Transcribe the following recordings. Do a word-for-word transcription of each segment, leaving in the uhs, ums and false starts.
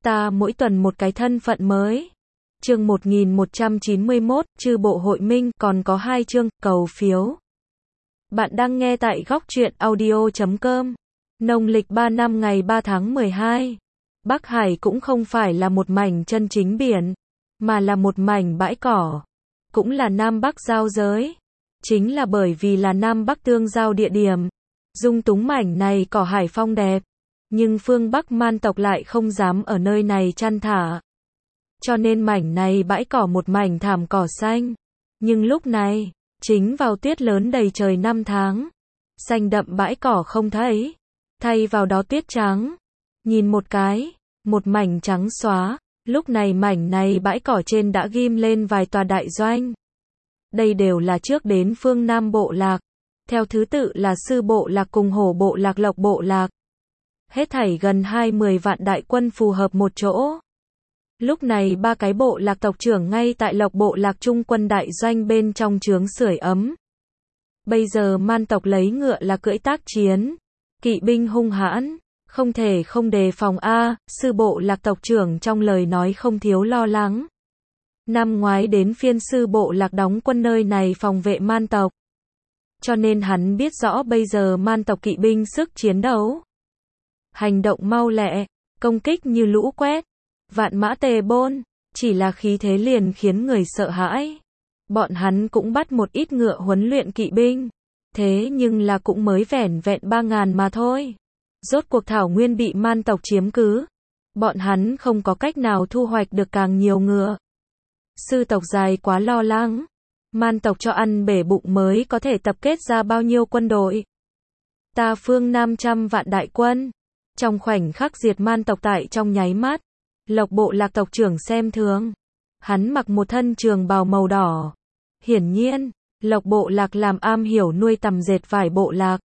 Ta mỗi tuần một cái thân phận mới. Chương một nghìn một trăm chín mươi mốt, Chư bộ hội minh, còn có hai chương, cầu phiếu. Bạn đang nghe tại góc truyện audio chấm com. Nông lịch ba năm ngày ba tháng mười hai. Bắc Hải cũng không phải là một mảnh chân chính biển, mà là một mảnh bãi cỏ. Cũng là Nam Bắc giao giới. Chính là bởi vì là Nam Bắc tương giao địa điểm. Dung túng mảnh này cỏ hải phong đẹp. Nhưng phương Bắc man tộc lại không dám ở nơi này chăn thả. Cho nên mảnh này bãi cỏ một mảnh thảm cỏ xanh. Nhưng lúc này, chính vào tuyết lớn đầy trời năm tháng. Xanh đậm bãi cỏ không thấy. Thay vào đó tuyết trắng. Nhìn một cái, một mảnh trắng xóa. Lúc này mảnh này bãi cỏ trên đã ghim lên vài tòa đại doanh. Đây đều là trước đến phương Nam bộ lạc. Theo thứ tự là Sư bộ lạc cùng Hổ bộ lạc, Lộc bộ lạc. Hết thảy gần hai mươi vạn đại quân phù hợp một chỗ. Lúc này ba cái bộ lạc tộc trưởng ngay tại Lộc bộ lạc trung quân đại doanh bên trong trướng sưởi ấm. Bây giờ man tộc lấy ngựa là cưỡi tác chiến. Kỵ binh hung hãn, không thể không đề phòng a. Sư bộ lạc tộc trưởng trong lời nói không thiếu lo lắng. Năm ngoái đến phiên Sư bộ lạc đóng quân nơi này phòng vệ man tộc. Cho nên hắn biết rõ bây giờ man tộc kỵ binh sức chiến đấu. Hành động mau lẹ, công kích như lũ quét, vạn mã tề bôn, chỉ là khí thế liền khiến người sợ hãi. Bọn hắn cũng bắt một ít ngựa huấn luyện kỵ binh, thế nhưng là cũng mới vẻn vẹn ba ngàn mà thôi. Rốt cuộc thảo nguyên bị man tộc chiếm cứ, bọn hắn không có cách nào thu hoạch được càng nhiều ngựa. Sư tộc dài quá lo lắng, man tộc cho ăn bể bụng mới có thể tập kết ra bao nhiêu quân đội. Ta phương Nam trăm vạn đại quân. Trong khoảnh khắc diệt man tộc tại trong nháy mắt, Lộc bộ lạc tộc trưởng xem thường. Hắn mặc một thân trường bào màu đỏ. Hiển nhiên, Lộc bộ lạc làm am hiểu nuôi tằm dệt vải bộ lạc.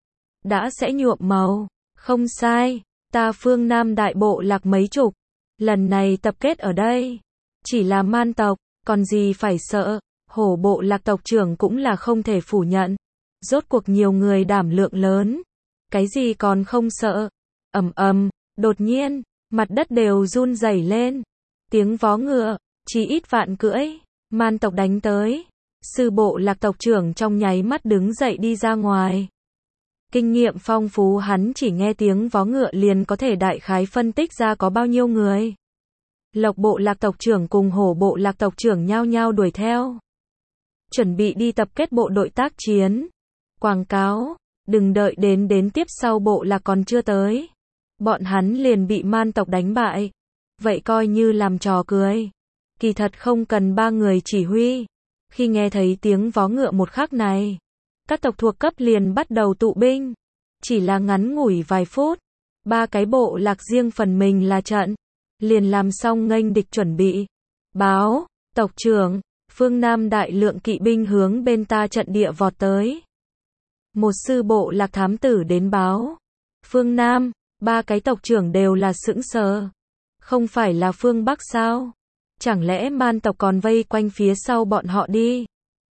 Đã sẽ nhuộm màu, không sai, ta phương Nam đại bộ lạc mấy chục. Lần này tập kết ở đây, chỉ là man tộc, còn gì phải sợ. Hổ bộ lạc tộc trưởng cũng là không thể phủ nhận. Rốt cuộc nhiều người đảm lượng lớn. Cái gì còn không sợ. Ầm ầm, đột nhiên, mặt đất đều run rẩy lên. Tiếng vó ngựa, chỉ ít vạn cưỡi, man tộc đánh tới. Sư bộ lạc tộc trưởng trong nháy mắt đứng dậy đi ra ngoài. Kinh nghiệm phong phú hắn chỉ nghe tiếng vó ngựa liền có thể đại khái phân tích ra có bao nhiêu người. Lộc bộ lạc tộc trưởng cùng Hổ bộ lạc tộc trưởng nhao nhao đuổi theo. Chuẩn bị đi tập kết bộ đội tác chiến. Quảng cáo, đừng đợi đến đến tiếp sau bộ lạc còn chưa tới. Bọn hắn liền bị man tộc đánh bại. Vậy coi như làm trò cười. Kỳ thật không cần ba người chỉ huy. Khi nghe thấy tiếng vó ngựa một khắc này, các tộc thuộc cấp liền bắt đầu tụ binh. Chỉ là ngắn ngủi vài phút, ba cái bộ lạc riêng phần mình là trận, liền làm xong nghênh địch chuẩn bị. Báo, tộc trưởng, phương Nam đại lượng kỵ binh hướng bên ta trận địa vọt tới. Một sư bộ lạc thám tử đến báo. Phương Nam, ba cái tộc trưởng đều là sững sờ. Không phải là phương Bắc sao? Chẳng lẽ man tộc còn vây quanh phía sau bọn họ đi?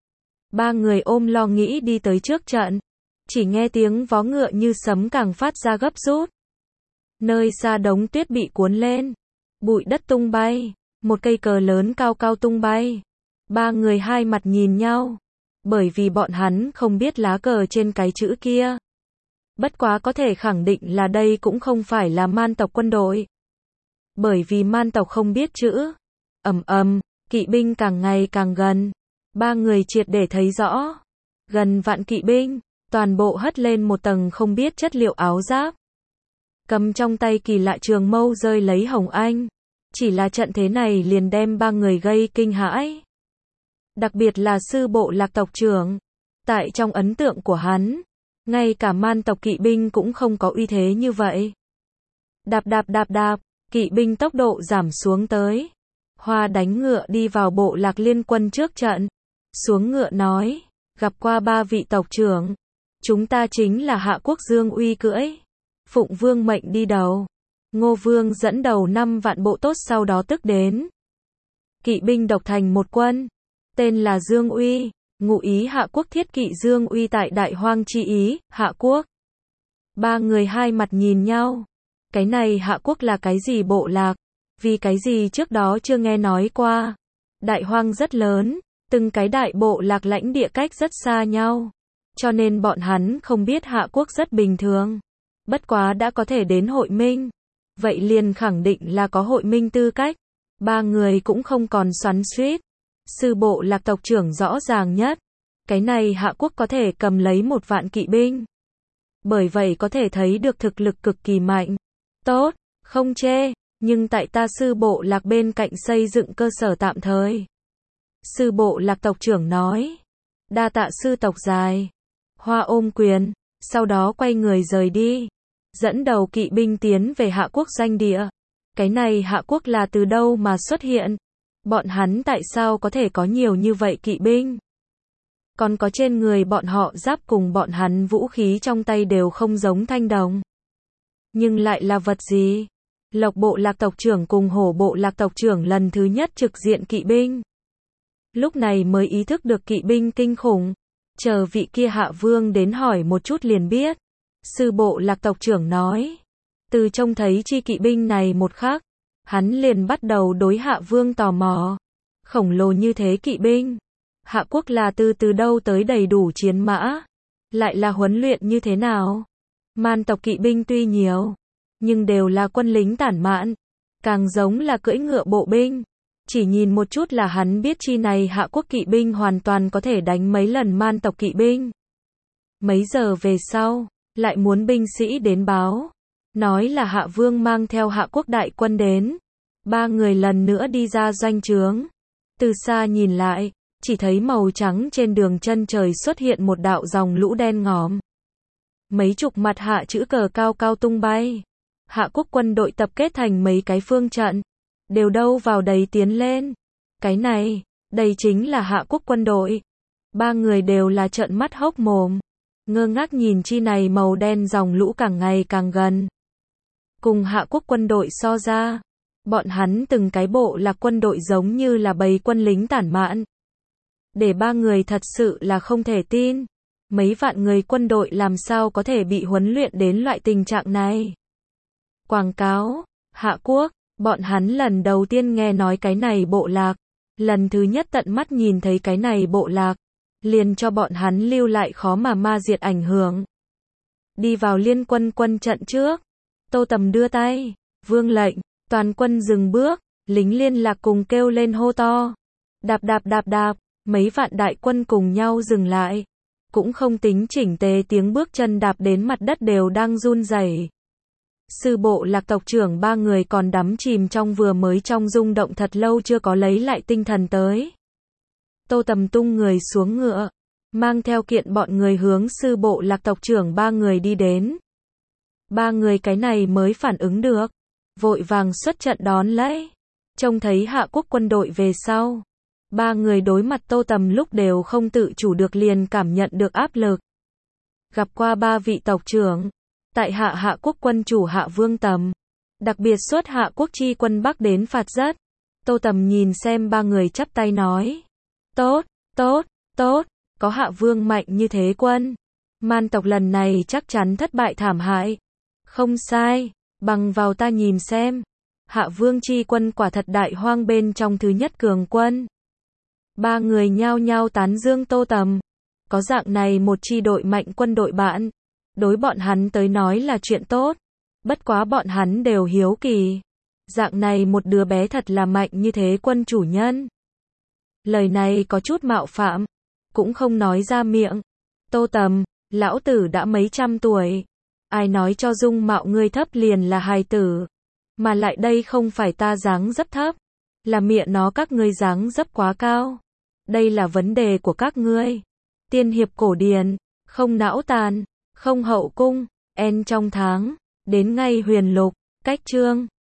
Ba người ôm lo nghĩ đi tới trước trận. Chỉ nghe tiếng vó ngựa như sấm càng phát ra gấp rút. Nơi xa đống tuyết bị cuốn lên. Bụi đất tung bay. Một cây cờ lớn cao cao tung bay. Ba người hai mặt nhìn nhau. Bởi vì bọn hắn không biết lá cờ trên cái chữ kia. Bất quá có thể khẳng định là đây cũng không phải là man tộc quân đội. Bởi vì man tộc không biết chữ. Ầm ầm, kỵ binh càng ngày càng gần. Ba người triệt để thấy rõ. Gần vạn kỵ binh, toàn bộ hất lên một tầng không biết chất liệu áo giáp. Cầm trong tay kỳ lạ trường mâu rơi lấy hồng anh. Chỉ là trận thế này liền đem ba người gây kinh hãi. Đặc biệt là sư bộ lạc tộc trưởng. Tại trong ấn tượng của hắn, ngay cả man tộc kỵ binh cũng không có uy thế như vậy. Đạp đạp đạp đạp, kỵ binh tốc độ giảm xuống tới. Hoa đánh ngựa đi vào bộ lạc liên quân trước trận. Xuống ngựa nói, gặp qua ba vị tộc trưởng. Chúng ta chính là Hạ Quốc Dương Uy cưỡi. Phụng Vương mệnh đi đầu. Ngô Vương dẫn đầu năm vạn bộ tốt sau đó tức đến. Kỵ binh độc thành một quân. Tên là Dương Uy. Ngụ ý Hạ Quốc thiết kỵ Dương Uy tại Đại Hoang chi ý, Hạ Quốc. Ba người hai mặt nhìn nhau. Cái này Hạ Quốc là cái gì bộ lạc? Vì cái gì trước đó chưa nghe nói qua. Đại hoang rất lớn, từng cái đại bộ lạc lãnh địa cách rất xa nhau. Cho nên bọn hắn không biết Hạ Quốc rất bình thường. Bất quá đã có thể đến hội minh. Vậy liền khẳng định là có hội minh tư cách. Ba người cũng không còn xoắn xuýt. Sư bộ lạc tộc trưởng rõ ràng nhất. Cái này Hạ Quốc có thể cầm lấy một vạn kỵ binh. Bởi vậy có thể thấy được thực lực cực kỳ mạnh. Tốt, không chê, nhưng tại ta sư bộ lạc bên cạnh xây dựng cơ sở tạm thời. Sư bộ lạc tộc trưởng nói. Đa tạ sư tộc dài. Hoa ôm quyền, sau đó quay người rời đi. Dẫn đầu kỵ binh tiến về Hạ Quốc doanh địa. Cái này Hạ Quốc là từ đâu mà xuất hiện? Bọn hắn tại sao có thể có nhiều như vậy kỵ binh? Còn có trên người bọn họ giáp cùng bọn hắn vũ khí trong tay đều không giống thanh đồng. Nhưng lại là vật gì? Lộc bộ lạc tộc trưởng cùng hổ bộ lạc tộc trưởng lần thứ nhất trực diện kỵ binh. Lúc này mới ý thức được kỵ binh kinh khủng. Chờ vị kia Hạ Vương đến hỏi một chút liền biết. Sư bộ lạc tộc trưởng nói. Từ trông thấy chi kỵ binh này một khắc, hắn liền bắt đầu đối Hạ Vương tò mò. Khổng lồ như thế kỵ binh. Hạ Quốc là từ từ đâu tới đầy đủ chiến mã. Lại là huấn luyện như thế nào? Man tộc kỵ binh tuy nhiều, nhưng đều là quân lính tản mạn. Càng giống là cưỡi ngựa bộ binh. Chỉ nhìn một chút là hắn biết chi này Hạ Quốc kỵ binh hoàn toàn có thể đánh mấy lần man tộc kỵ binh. Mấy giờ về sau, lại muốn binh sĩ đến báo. Nói là Hạ Vương mang theo Hạ Quốc đại quân đến. Ba người lần nữa đi ra doanh trướng. Từ xa nhìn lại, chỉ thấy màu trắng trên đường chân trời xuất hiện một đạo dòng lũ đen ngòm. Mấy chục mặt hạ chữ cờ cao cao tung bay. Hạ Quốc quân đội tập kết thành mấy cái phương trận. Đều đâu vào đấy tiến lên. Cái này, đây chính là Hạ Quốc quân đội. Ba người đều là trợn mắt hốc mồm. Ngơ ngác nhìn chi này màu đen dòng lũ càng ngày càng gần. Cùng Hạ Quốc quân đội so ra. Bọn hắn từng cái bộ lạc quân đội giống như là bầy quân lính tản mạn. Để ba người thật sự là không thể tin. Mấy vạn người quân đội làm sao có thể bị huấn luyện đến loại tình trạng này. Quảng cáo, Hạ Quốc, bọn hắn lần đầu tiên nghe nói cái này bộ lạc. Lần thứ nhất tận mắt nhìn thấy cái này bộ lạc. Liền cho bọn hắn lưu lại khó mà ma diệt ảnh hưởng. Đi vào liên quân quân trận trước. Tô Tầm đưa tay, vương lệnh, toàn quân dừng bước, lính liên lạc cùng kêu lên hô to. Đạp đạp đạp đạp, mấy vạn đại quân cùng nhau dừng lại. Cũng không tính chỉnh tề tiếng bước chân đạp đến mặt đất đều đang run rẩy. Sư bộ lạc tộc trưởng ba người còn đắm chìm trong vừa mới trong rung động thật lâu chưa có lấy lại tinh thần tới. Tô Tầm tung người xuống ngựa, mang theo kiện bọn người hướng sư bộ lạc tộc trưởng ba người đi đến. Ba người cái này mới phản ứng được, vội vàng xuất trận đón lấy. Trông thấy Hạ Quốc quân đội về sau, ba người đối mặt Tô Tầm lúc đều không tự chủ được liền cảm nhận được áp lực. Gặp qua ba vị tộc trưởng, tại hạ Hạ Quốc quân chủ Hạ Vương Tầm, đặc biệt xuất Hạ Quốc chi quân Bắc đến phạt rất. Tô Tầm nhìn xem ba người chắp tay nói. Tốt, tốt, tốt, có Hạ Vương mạnh như thế quân. Man tộc lần này chắc chắn thất bại thảm hại. Không sai, bằng vào ta nhìn xem. Hạ Vương chi quân quả thật đại hoang bên trong thứ nhất cường quân. Ba người nhao nhao tán dương Tô Tầm. Có dạng này một chi đội mạnh quân đội bạn. Đối bọn hắn tới nói là chuyện tốt. Bất quá bọn hắn đều hiếu kỳ. Dạng này một đứa bé thật là mạnh như thế quân chủ nhân. Lời này có chút mạo phạm. Cũng không nói ra miệng. Tô Tầm, lão tử đã mấy trăm tuổi. Ai nói cho dung mạo ngươi thấp liền là hài tử. Mà lại đây không phải ta dáng dấp thấp. Là miệng nó các ngươi dáng dấp quá cao. Đây là vấn đề của các ngươi. Tiên hiệp cổ điển, không não tàn, không hậu cung, en trong tháng, đến ngay huyền lục, cách chương.